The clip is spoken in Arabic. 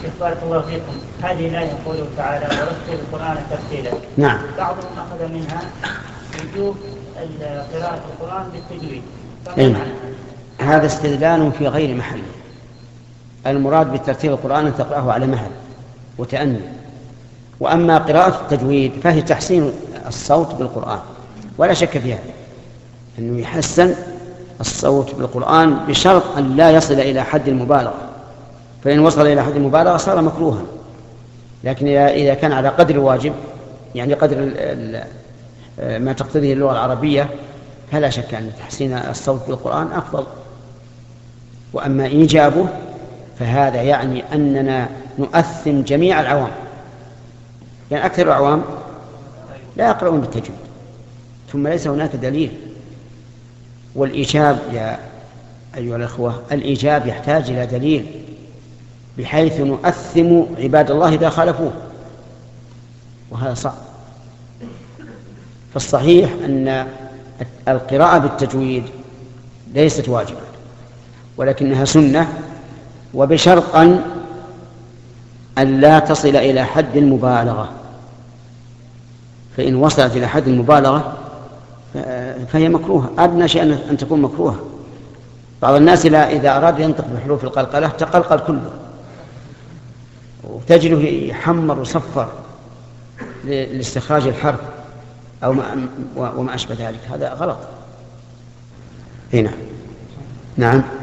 بارك الله فيكم. هذه الآية قوله تعالى ورتل القرآن ترتيلا. نعم. بعضهم أخذ منها وجوب قراءة القرآن بالتجويد. هذا استدلال في غير محله. المراد بالترتيل القرآن أن تقرأه على مهل وتأني. وأما قراءة التجويد فهي تحسين الصوت بالقرآن، ولا شك فيها أنه يحسن الصوت بالقرآن بشرط أن لا يصل إلى حد المبالغة، فإن وصل إلى حد المبالغة صار مكروها. لكن إذا كان على قدر الواجب، يعني قدر ما تقتضيه اللغة العربية، فلا شك أن تحسين الصوت بالقرآن أفضل. وأما إيجابه فهذا يعني أننا نؤثم جميع العوام، يعني أكثر العوام لا يقرؤون بالتجويد، ثم ليس هناك دليل. والإيجاب يا أيها الأخوة، الإيجاب يحتاج إلى دليل، بحيث نؤثم عباد الله إذا خالفوه، وهذا صعب. فالصحيح أن القراءة بالتجويد ليست واجبة، ولكنها سنة، وبشرط أن لا تصل إلى حد المبالغة. فإن وصلت إلى حد المبالغة فهي مكروهة، أدنى شيء أن تكون مكروهة. بعض الناس إذا أراد ينطق بحروف القلقلة تقلقل كله، وتجده يحمر وصفر لاستخراج الحرف أو وما أشبه ذلك. هذا غلط. هنا نعم.